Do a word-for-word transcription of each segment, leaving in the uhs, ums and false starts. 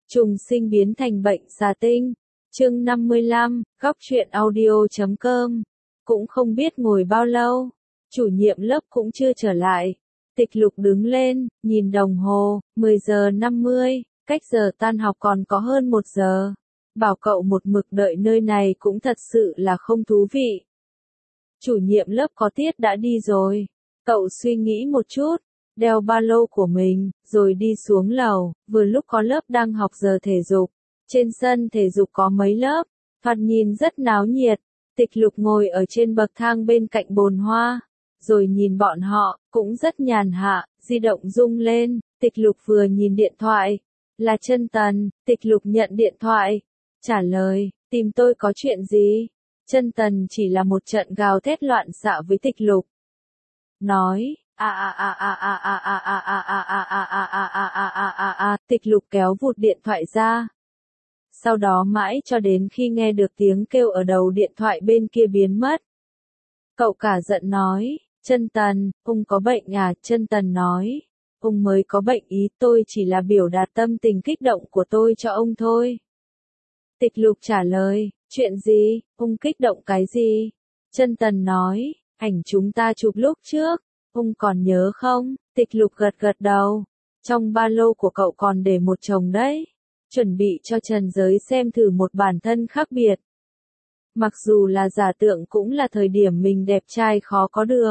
Trùng sinh biến thành bệnh xà tinh. Chương năm mươi lăm, góc truyện audio chấm com. Cũng không biết ngồi bao lâu, chủ nhiệm lớp cũng chưa trở lại. Tịch Lục đứng lên, nhìn đồng hồ, mười giờ năm mươi, cách giờ tan học còn có hơn một giờ. Bảo cậu một mực đợi nơi này cũng thật sự là không thú vị. Chủ nhiệm lớp có tiết đã đi rồi. Cậu suy nghĩ một chút, đeo ba lô của mình, rồi đi xuống lầu, vừa lúc có lớp đang học giờ thể dục. Trên sân thể dục có mấy lớp, thoạt nhìn rất náo nhiệt. Tịch Lục ngồi ở trên bậc thang bên cạnh bồn hoa, rồi nhìn bọn họ, cũng rất nhàn hạ, di động rung lên, Tịch Lục vừa nhìn điện thoại. Là Chân Tần. Tịch Lục nhận điện thoại, trả lời, tìm tôi có chuyện gì? Chân Tần chỉ là một trận gào thét loạn xạ với Tịch Lục. Nói, a a a a a a a a a a a a a a a a a a. Tịch Lục kéo vụt điện thoại ra. Sau đó mãi cho đến khi nghe được tiếng kêu ở đầu điện thoại bên kia biến mất. Cậu cả giận nói, Chân Tần, ông có bệnh à? Chân Tần nói, ông mới có bệnh ý, tôi chỉ là biểu đạt tâm tình kích động của tôi cho ông thôi. Tịch Lục trả lời, chuyện gì, ông kích động cái gì? Chân Tần nói, ảnh chúng ta chụp lúc trước, ông còn nhớ không? Tịch Lục gật gật đầu, trong ba lô của cậu còn để một chồng đấy. Chuẩn bị cho trần giới xem thử một bản thân khác biệt. Mặc dù là giả tượng cũng là thời điểm mình đẹp trai khó có được.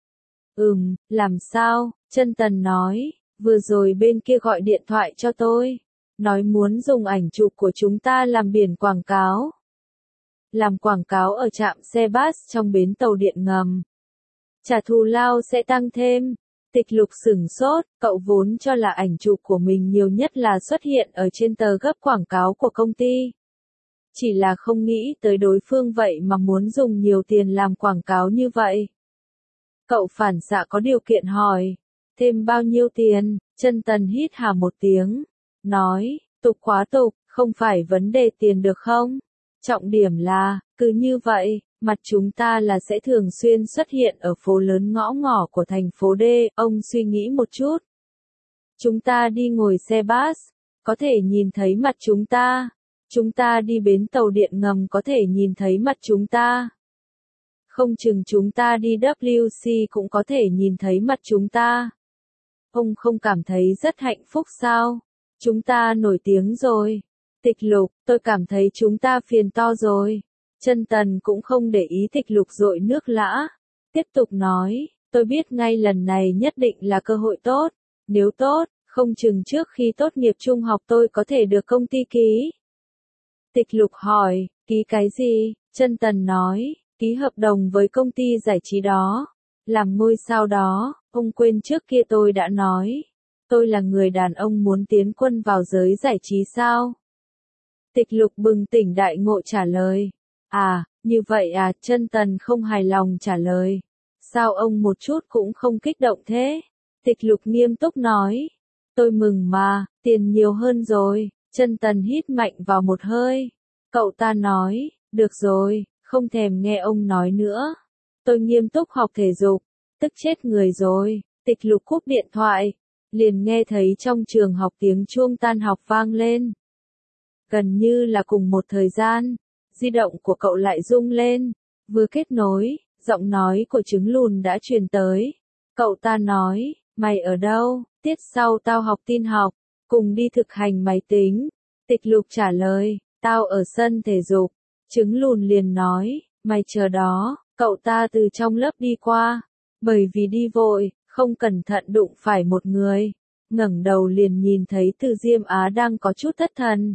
Ừm, làm sao? Chân Tần nói, vừa rồi bên kia gọi điện thoại cho tôi. Nói muốn dùng ảnh chụp của chúng ta làm biển quảng cáo. Làm quảng cáo ở trạm xe bus trong bến tàu điện ngầm. Trả thù lao sẽ tăng thêm. Tịch Lục sửng sốt, cậu vốn cho là ảnh chụp của mình nhiều nhất là xuất hiện ở trên tờ gấp quảng cáo của công ty. Chỉ là không nghĩ tới đối phương vậy mà muốn dùng nhiều tiền làm quảng cáo như vậy. Cậu phản xạ có điều kiện hỏi, thêm bao nhiêu tiền? Chân Tần hít hà một tiếng, nói, tục quá tục, không phải vấn đề tiền được không? Trọng điểm là, cứ như vậy, mặt chúng ta là sẽ thường xuyên xuất hiện ở phố lớn ngõ ngỏ của thành phố D, ông suy nghĩ một chút. Chúng ta đi ngồi xe bus, có thể nhìn thấy mặt chúng ta. Chúng ta đi bến tàu điện ngầm có thể nhìn thấy mặt chúng ta. Không chừng chúng ta đi W C cũng có thể nhìn thấy mặt chúng ta. Ông không cảm thấy rất hạnh phúc sao? Chúng ta nổi tiếng rồi. Tịch Lục, tôi cảm thấy chúng ta phiền to rồi. Chân Tần cũng không để ý Tịch Lục dội nước lã. Tiếp tục nói, tôi biết ngay lần này nhất định là cơ hội tốt. Nếu tốt, không chừng trước khi tốt nghiệp trung học tôi có thể được công ty ký. Tịch Lục hỏi, ký cái gì? Chân Tần nói, ký hợp đồng với công ty giải trí đó. Làm ngôi sao đó, ông quên trước kia tôi đã nói. Tôi là người đàn ông muốn tiến quân vào giới giải trí sao? Tịch Lục bừng tỉnh đại ngộ trả lời. À, như vậy à? Chân Tần không hài lòng trả lời. Sao ông một chút cũng không kích động thế? Tịch Lục nghiêm túc nói. Tôi mừng mà, tiền nhiều hơn rồi. Chân Tần hít mạnh vào một hơi. Cậu ta nói, được rồi, không thèm nghe ông nói nữa. Tôi nghiêm túc học thể dục. Tức chết người rồi. Tịch Lục cúp điện thoại. Liền nghe thấy trong trường học tiếng chuông tan học vang lên. Gần như là cùng một thời gian, di động của cậu lại rung lên. Vừa kết nối, giọng nói của Trứng Lùn đã truyền tới. Cậu ta nói, mày ở đâu? Tiết sau tao học tin học, cùng đi thực hành máy tính. Tịch Lục trả lời, tao ở sân thể dục. Trứng Lùn liền nói, mày chờ đó. Cậu ta từ trong lớp đi qua, bởi vì đi vội, không cẩn thận đụng phải một người. Ngẩng đầu liền nhìn thấy Từ Diêm Á đang có chút thất thần.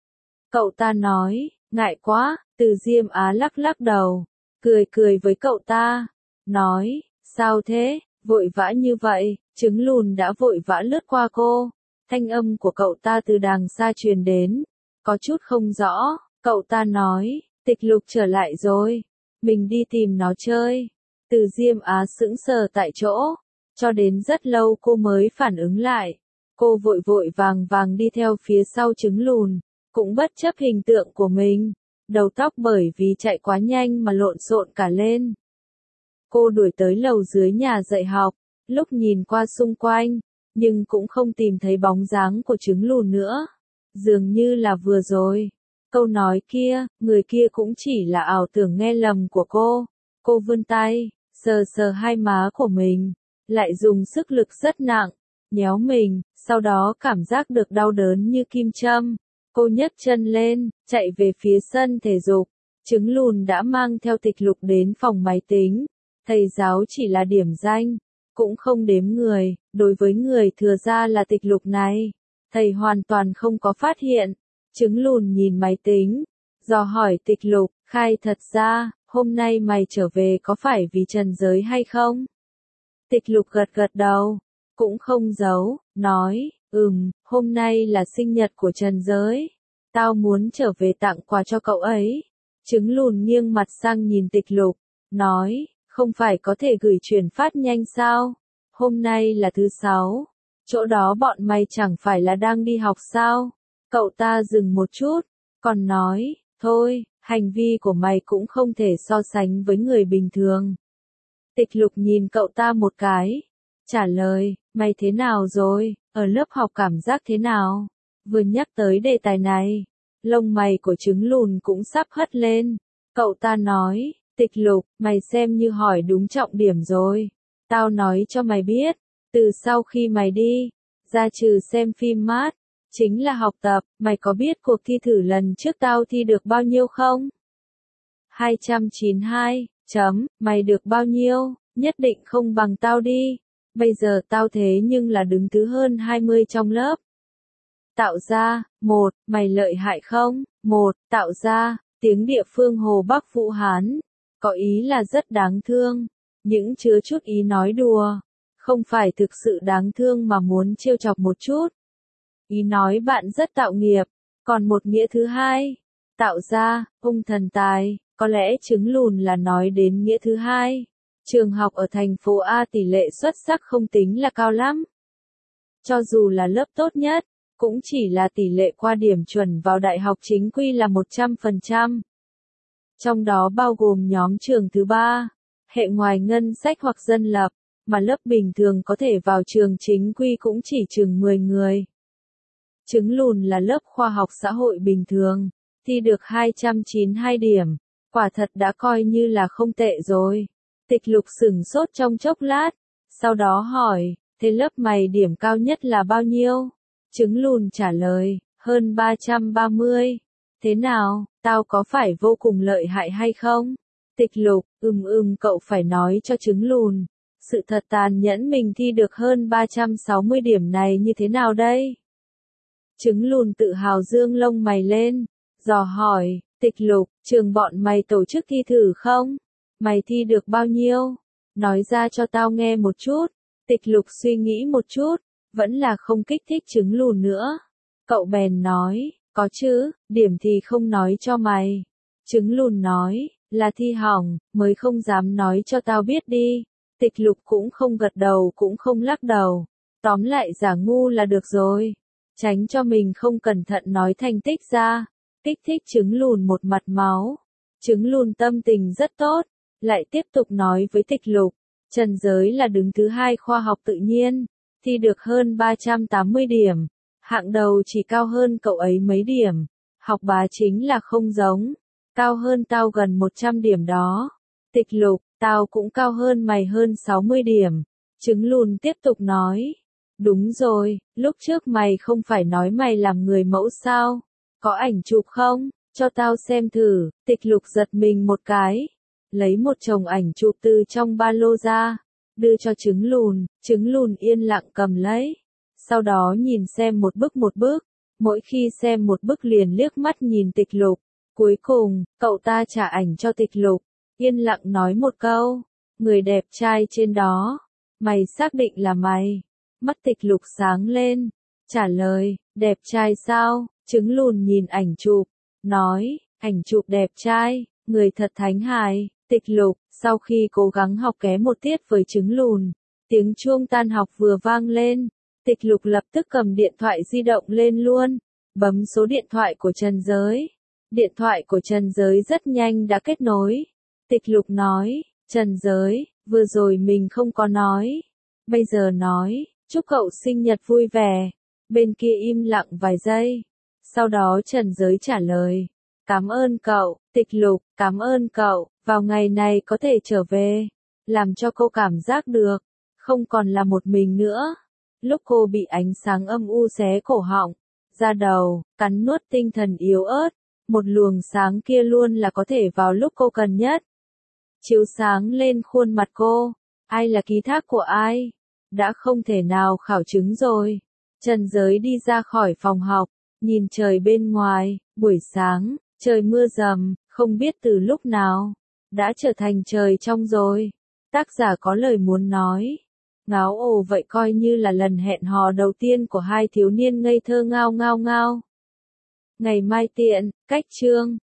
Cậu ta nói, ngại quá. Từ Diêm Á lắc lắc đầu, cười cười với cậu ta, nói, sao thế, vội vã như vậy? Trứng Lùn đã vội vã lướt qua cô, thanh âm của cậu ta từ đàng xa truyền đến, có chút không rõ. Cậu ta nói, Tịch Lục trở lại rồi, mình đi tìm nó chơi. Từ Diêm Á sững sờ tại chỗ, cho đến rất lâu cô mới phản ứng lại. Cô vội vội vàng vàng đi theo phía sau Trứng Lùn, cũng bất chấp hình tượng của mình, đầu tóc bởi vì chạy quá nhanh mà lộn xộn cả lên. Cô đuổi tới lầu dưới nhà dạy học, lúc nhìn qua xung quanh, nhưng cũng không tìm thấy bóng dáng của Trứng Lùn nữa. Dường như là vừa rồi. Câu nói kia, người kia cũng chỉ là ảo tưởng nghe lầm của cô. Cô vươn tay, sờ sờ hai má của mình, lại dùng sức lực rất nặng, nhéo mình, sau đó cảm giác được đau đớn như kim châm. Cô nhấc chân lên, chạy về phía sân thể dục. Trứng lùn đã mang theo Tịch Lục đến phòng máy tính. Thầy giáo chỉ là điểm danh, cũng không đếm người. Đối với người thừa ra là Tịch Lục này, thầy hoàn toàn không có phát hiện. Trứng lùn nhìn máy tính, dò hỏi Tịch Lục, khai thật ra, hôm nay mày trở về có phải vì Trần Giới hay không? Tịch Lục gật gật đầu, cũng không giấu, nói, ừm, hôm nay là sinh nhật của Trần Giới. Tao muốn trở về tặng quà cho cậu ấy. Trứng lùn nghiêng mặt sang nhìn Tịch Lục, nói, không phải có thể gửi chuyển phát nhanh sao? Hôm nay là thứ sáu, chỗ đó bọn mày chẳng phải là đang đi học sao? Cậu ta dừng một chút, còn nói, thôi, hành vi của mày cũng không thể so sánh với người bình thường. Tịch Lục nhìn cậu ta một cái, trả lời, mày thế nào rồi, ở lớp học cảm giác thế nào? Vừa nhắc tới đề tài này, lông mày của trứng lùn cũng sắp hất lên. Cậu ta nói, Tịch Lục, mày xem như hỏi đúng trọng điểm rồi. Tao nói cho mày biết, từ sau khi mày đi, ra trừ xem phim mát, chính là học tập, mày có biết cuộc thi thử lần trước tao thi được bao nhiêu không? hai trăm chín mươi hai, chấm, mày được bao nhiêu, nhất định không bằng tao đi. Bây giờ tao thế nhưng là đứng thứ hơn hai mươi trong lớp. Tạo ra, một, mày lợi hại không? Một, tạo ra, tiếng địa phương Hồ Bắc Vũ Hán, có ý là rất đáng thương, những chứa chút ý nói đùa, không phải thực sự đáng thương mà muốn trêu chọc một chút. Ý nói bạn rất tạo nghiệp, còn một nghĩa thứ hai, tạo ra, ung thần tài, có lẽ trứng lùn là nói đến nghĩa thứ hai. Trường học ở thành phố A tỷ lệ xuất sắc không tính là cao lắm. Cho dù là lớp tốt nhất, cũng chỉ là tỷ lệ qua điểm chuẩn vào đại học chính quy là một trăm phần trăm. Trong đó bao gồm nhóm trường thứ ba, hệ ngoài ngân sách hoặc dân lập, mà lớp bình thường có thể vào trường chính quy cũng chỉ chừng mười người. Trứng lùn là lớp khoa học xã hội bình thường, thi được hai trăm chín mươi hai điểm, quả thật đã coi như là không tệ rồi. Tịch Lục sửng sốt trong chốc lát, sau đó hỏi, thế lớp mày điểm cao nhất là bao nhiêu? Trứng lùn trả lời, hơn ba trăm ba mươi. Thế nào, tao có phải vô cùng lợi hại hay không? Tịch Lục, ừm ừm cậu phải nói cho trứng lùn. Sự thật tàn nhẫn mình thi được hơn ba trăm sáu mươi điểm này như thế nào đây? Trứng lùn tự hào dương lông mày lên, dò hỏi, Tịch Lục, trường bọn mày tổ chức thi thử không? Mày thi được bao nhiêu? Nói ra cho tao nghe một chút. Tịch Lục suy nghĩ một chút, vẫn là không kích thích trứng lùn nữa. Cậu bèn nói, có chứ, điểm thì không nói cho mày. Trứng lùn nói, là thi hỏng, mới không dám nói cho tao biết đi. Tịch Lục cũng không gật đầu cũng không lắc đầu. Tóm lại giả ngu là được rồi. Tránh cho mình không cẩn thận nói thành tích ra. Kích thích trứng lùn một mặt máu. Trứng lùn tâm tình rất tốt. Lại tiếp tục nói với Tịch Lục. Trần Giới là đứng thứ hai khoa học tự nhiên. Thi được hơn ba trăm tám mươi điểm. Hạng đầu chỉ cao hơn cậu ấy mấy điểm. Học bá chính là không giống. Cao hơn tao gần một trăm điểm đó. Tịch Lục, tao cũng cao hơn mày hơn sáu mươi điểm. Trứng lùn tiếp tục nói. Đúng rồi, lúc trước mày không phải nói mày làm người mẫu sao? Có ảnh chụp không? Cho tao xem thử. Tịch Lục giật mình một cái. Lấy một chồng ảnh chụp từ trong ba lô ra. Đưa cho trứng lùn, trứng lùn yên lặng cầm lấy. Sau đó nhìn xem một bức một bức. Mỗi khi xem một bức liền liếc mắt nhìn Tịch Lục. Cuối cùng, cậu ta trả ảnh cho Tịch Lục. Yên lặng nói một câu. Người đẹp trai trên đó. Mày xác định là mày. Mắt Tịch Lục sáng lên. Trả lời, đẹp trai sao? Trứng lùn nhìn ảnh chụp. Nói, ảnh chụp đẹp trai, người thật thánh hài. Tịch Lục, sau khi cố gắng học kém một tiết với trứng lùn, tiếng chuông tan học vừa vang lên. Tịch Lục lập tức cầm điện thoại di động lên luôn. Bấm số điện thoại của Trần Giới. Điện thoại của Trần Giới rất nhanh đã kết nối. Tịch Lục nói, Trần Giới, vừa rồi mình không có nói. Bây giờ nói, chúc cậu sinh nhật vui vẻ. Bên kia im lặng vài giây. Sau đó Trần Giới trả lời. Cảm ơn cậu, Tịch Lục, cảm ơn cậu, vào ngày này có thể trở về. Làm cho cô cảm giác được, không còn là một mình nữa. Lúc cô bị ánh sáng âm u xé cổ họng, da đầu, cắn nuốt tinh thần yếu ớt, một luồng sáng kia luôn là có thể vào lúc cô cần nhất. Chiếu sáng lên khuôn mặt cô, ai là ký thác của ai? Đã không thể nào khảo chứng rồi. Trần Giới đi ra khỏi phòng học, nhìn trời bên ngoài, buổi sáng, trời mưa rầm, không biết từ lúc nào, đã trở thành trời trong rồi. Tác giả có lời muốn nói. Ngáo ồ vậy coi như là lần hẹn hò đầu tiên của hai thiếu niên ngây thơ ngao ngao ngao. Ngày mai tiện, cách chương.